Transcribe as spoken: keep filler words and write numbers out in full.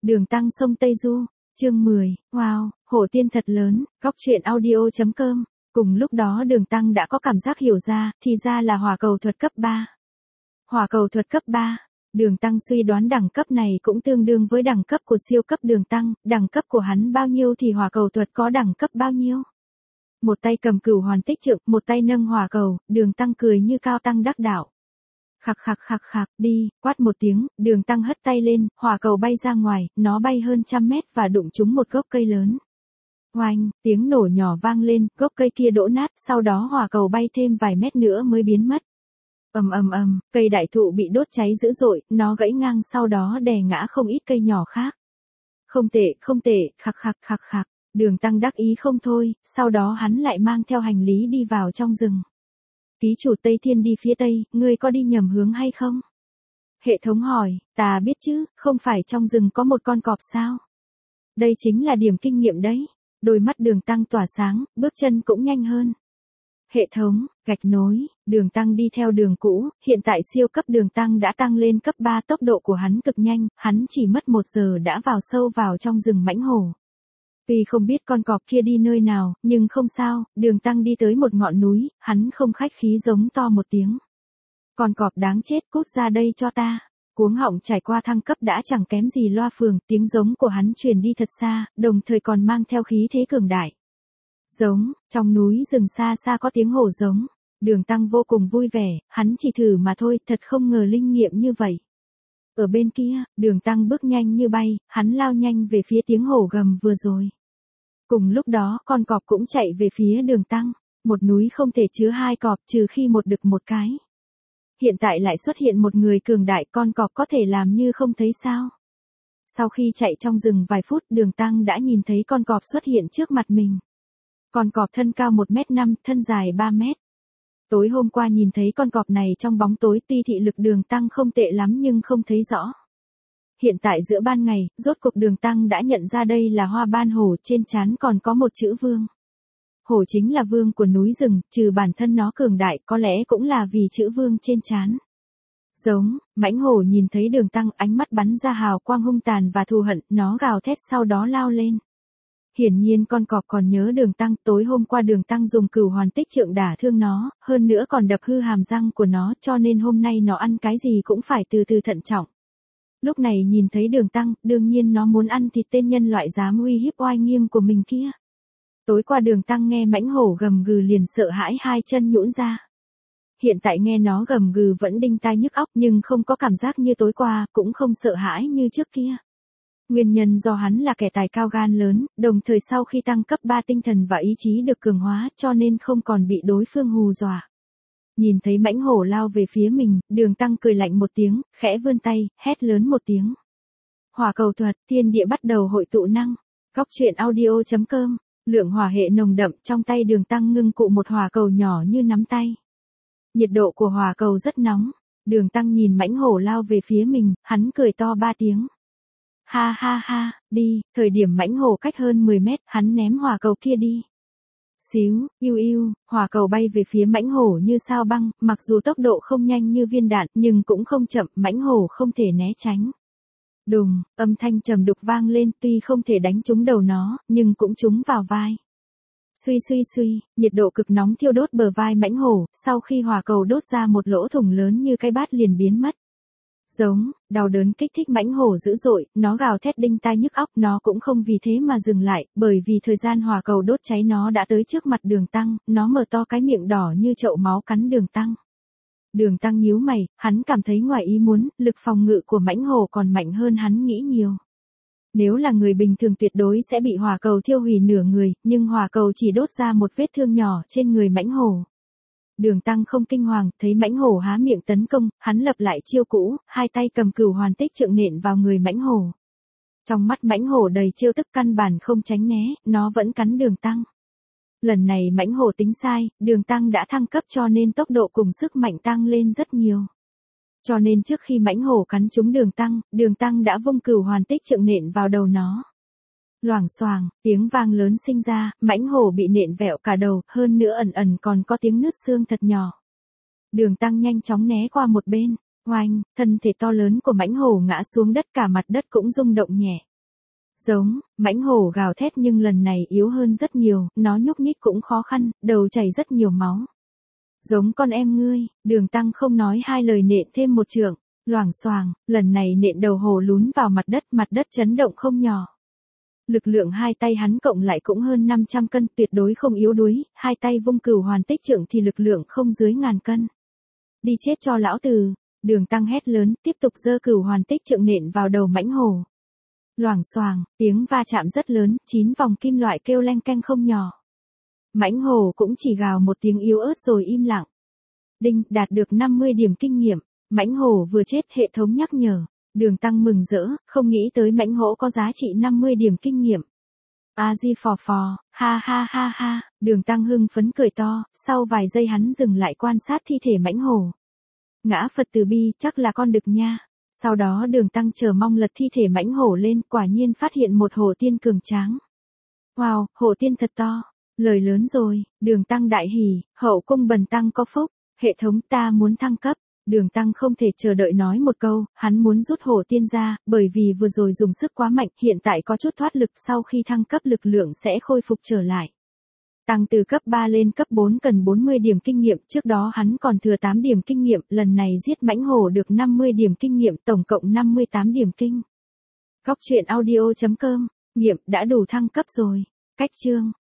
Đường Tăng sông Tây Du, chương mười, wow, hổ tiên thật lớn, góc truyện audio.com. Cùng lúc đó Đường Tăng đã có cảm giác hiểu ra, thì ra là hỏa cầu thuật cấp ba. Hỏa cầu thuật cấp ba, Đường Tăng suy đoán đẳng cấp này cũng tương đương với đẳng cấp của siêu cấp Đường Tăng, đẳng cấp của hắn bao nhiêu thì hỏa cầu thuật có đẳng cấp bao nhiêu. Một tay cầm cửu hoàn tích trượng, một tay nâng hỏa cầu, Đường Tăng cười như cao tăng đắc đạo. Khạc khạc khạc khạc, đi, quát một tiếng, Đường Tăng hất tay lên, hỏa cầu bay ra ngoài, nó bay hơn trăm mét và đụng trúng một gốc cây lớn. Oanh, tiếng nổ nhỏ vang lên, gốc cây kia đổ nát, sau đó hỏa cầu bay thêm vài mét nữa mới biến mất. Ầm ầm ầm, cây đại thụ bị đốt cháy dữ dội, nó gãy ngang sau đó đè ngã không ít cây nhỏ khác. Không tệ, không tệ, khạc khạc khạc khạc, Đường Tăng đắc ý không thôi, sau đó hắn lại mang theo hành lý đi vào trong rừng. Ký chủ Tây Thiên đi phía Tây, ngươi có đi nhầm hướng hay không? Hệ thống hỏi, ta biết chứ, không phải trong rừng có một con cọp sao? Đây chính là điểm kinh nghiệm đấy. Đôi mắt Đường Tăng tỏa sáng, bước chân cũng nhanh hơn. Hệ thống, gạch nối, Đường Tăng đi theo đường cũ, hiện tại siêu cấp Đường Tăng đã tăng lên cấp ba, tốc độ của hắn cực nhanh, hắn chỉ mất một giờ đã vào sâu vào trong rừng mãnh hổ. Tuy không biết con cọp kia đi nơi nào, nhưng không sao, Đường Tăng đi tới một ngọn núi, hắn không khách khí giống to một tiếng. Con cọp đáng chết, cút ra đây cho ta. Cuống họng trải qua thăng cấp đã chẳng kém gì loa phường, tiếng giống của hắn truyền đi thật xa, đồng thời còn mang theo khí thế cường đại. Giống, trong núi rừng xa xa có tiếng hổ giống. Đường Tăng vô cùng vui vẻ, hắn chỉ thử mà thôi, thật không ngờ linh nghiệm như vậy. Ở bên kia, Đường Tăng bước nhanh như bay, hắn lao nhanh về phía tiếng hổ gầm vừa rồi. Cùng lúc đó con cọp cũng chạy về phía Đường Tăng, một núi không thể chứa hai cọp trừ khi một đực một cái. Hiện tại lại xuất hiện một người cường đại, con cọp có thể làm như không thấy sao. Sau khi chạy trong rừng vài phút, Đường Tăng đã nhìn thấy con cọp xuất hiện trước mặt mình. Con cọp thân cao một mét năm, thân dài ba mét. Tối hôm qua nhìn thấy con cọp này trong bóng tối, tuy thị lực Đường Tăng không tệ lắm nhưng không thấy rõ. Hiện tại giữa ban ngày, rốt cuộc Đường Tăng đã nhận ra đây là hoa ban hổ, trên trán còn có một chữ vương. Hổ chính là vương của núi rừng, trừ bản thân nó cường đại, có lẽ cũng là vì chữ vương trên trán. Giống, mãnh hổ nhìn thấy Đường Tăng, ánh mắt bắn ra hào quang hung tàn và thù hận, nó gào thét sau đó lao lên. Hiển nhiên con cọp còn nhớ Đường Tăng, tối hôm qua Đường Tăng dùng cửu hoàn tích trượng đả thương nó, hơn nữa còn đập hư hàm răng của nó, cho nên hôm nay nó ăn cái gì cũng phải từ từ thận trọng. Lúc này nhìn thấy Đường Tăng, đương nhiên nó muốn ăn thịt tên nhân loại dám uy hiếp oai nghiêm của mình kia. Tối qua Đường Tăng nghe mãnh hổ gầm gừ liền sợ hãi hai chân nhũn ra. Hiện tại nghe nó gầm gừ vẫn đinh tai nhức óc nhưng không có cảm giác như tối qua, cũng không sợ hãi như trước kia. Nguyên nhân do hắn là kẻ tài cao gan lớn, đồng thời sau khi tăng cấp ba tinh thần và ý chí được cường hóa cho nên không còn bị đối phương hù dọa. Nhìn thấy mãnh hổ lao về phía mình, Đường Tăng cười lạnh một tiếng, khẽ vươn tay, hét lớn một tiếng. Hỏa cầu thuật, thiên địa bắt đầu hội tụ năng. Góc truyện audio.com. Lượng hỏa hệ nồng đậm, trong tay Đường Tăng ngưng cụ một hỏa cầu nhỏ như nắm tay. Nhiệt độ của hỏa cầu rất nóng. Đường Tăng nhìn mãnh hổ lao về phía mình, hắn cười to ba tiếng. Ha ha ha, đi, thời điểm mãnh hổ cách hơn mười mét, hắn ném hỏa cầu kia đi. Xíu, yêu yêu, hỏa cầu bay về phía mãnh hổ như sao băng, mặc dù tốc độ không nhanh như viên đạn, nhưng cũng không chậm, mãnh hổ không thể né tránh. Đùng, âm thanh trầm đục vang lên, tuy không thể đánh trúng đầu nó, nhưng cũng trúng vào vai. Suy suy suy, nhiệt độ cực nóng thiêu đốt bờ vai mãnh hổ, sau khi hỏa cầu đốt ra một lỗ thủng lớn như cái bát liền biến mất. Giống, đau đớn kích thích mãnh hổ dữ dội, nó gào thét đinh tai nhức óc, nó cũng không vì thế mà dừng lại, bởi vì thời gian hỏa cầu đốt cháy nó đã tới trước mặt Đường Tăng, nó mở to cái miệng đỏ như chậu máu cắn Đường Tăng. Đường Tăng nhíu mày, hắn cảm thấy ngoài ý muốn, lực phòng ngự của mãnh hổ còn mạnh hơn hắn nghĩ nhiều. Nếu là người bình thường tuyệt đối sẽ bị hỏa cầu thiêu hủy nửa người, nhưng hỏa cầu chỉ đốt ra một vết thương nhỏ trên người mãnh hổ. Đường Tăng không kinh hoàng, thấy mãnh hổ há miệng tấn công, hắn lập lại chiêu cũ, hai tay cầm cửu hoàn tích trượng nện vào người mãnh hổ. Trong mắt mãnh hổ đầy chiêu tức căn bản không tránh né, nó vẫn cắn Đường Tăng. Lần này mãnh hổ tính sai, Đường Tăng đã thăng cấp cho nên tốc độ cùng sức mạnh tăng lên rất nhiều. Cho nên trước khi mãnh hổ cắn trúng Đường Tăng, Đường Tăng đã vung cửu hoàn tích trượng nện vào đầu nó. Loảng xoàng, tiếng vang lớn sinh ra, mãnh hổ bị nện vẹo cả đầu, hơn nữa ẩn ẩn còn có tiếng nứt xương thật nhỏ. Đường Tăng nhanh chóng né qua một bên, oanh, thân thể to lớn của mãnh hổ ngã xuống đất, cả mặt đất cũng rung động nhẹ. Giống, mãnh hổ gào thét nhưng lần này yếu hơn rất nhiều, nó nhúc nhích cũng khó khăn, đầu chảy rất nhiều máu. Giống con em ngươi, Đường Tăng không nói hai lời nện thêm một trượng, loảng xoảng, lần này nện đầu hổ lún vào mặt đất, mặt đất chấn động không nhỏ. Lực lượng hai tay hắn cộng lại cũng hơn năm trăm cân, tuyệt đối không yếu đuối, hai tay vung cửu hoàn tích trượng thì lực lượng không dưới ngàn cân. Đi chết cho lão tử, Đường Tăng hét lớn, tiếp tục giơ cửu hoàn tích trượng nện vào đầu mãnh hổ. Loảng xoảng, tiếng va chạm rất lớn, chín vòng kim loại kêu leng keng không nhỏ. Mãnh hổ cũng chỉ gào một tiếng yếu ớt rồi im lặng. Đinh, đạt được năm mươi điểm kinh nghiệm, mãnh hổ vừa chết, hệ thống nhắc nhở. Đường Tăng mừng rỡ, không nghĩ tới mãnh hổ có giá trị năm mươi điểm kinh nghiệm. A di phò phò, ha ha ha ha, Đường Tăng hưng phấn cười to, sau vài giây hắn dừng lại quan sát thi thể mãnh hổ. Ngã Phật từ bi, chắc là con đực nha. Sau đó Đường Tăng chờ mong lật thi thể mãnh hổ lên, quả nhiên phát hiện một hổ tiên cường tráng. Wow, hổ tiên thật to, lời lớn rồi, Đường Tăng đại hỉ, hậu cung bần tăng có phúc, hệ thống ta muốn thăng cấp. Đường Tăng không thể chờ đợi nói một câu, hắn muốn rút hổ tiên ra, bởi vì vừa rồi dùng sức quá mạnh, hiện tại có chút thoát lực, sau khi thăng cấp lực lượng sẽ khôi phục trở lại. Tăng từ cấp ba lên cấp bốn cần bốn mươi điểm kinh nghiệm, trước đó hắn còn thừa tám điểm kinh nghiệm, lần này giết mãnh hổ được năm mươi điểm kinh nghiệm, tổng cộng năm mươi tám điểm kinh. Góc truyện audio chấm com, nghiệm đã đủ thăng cấp rồi. Cách chương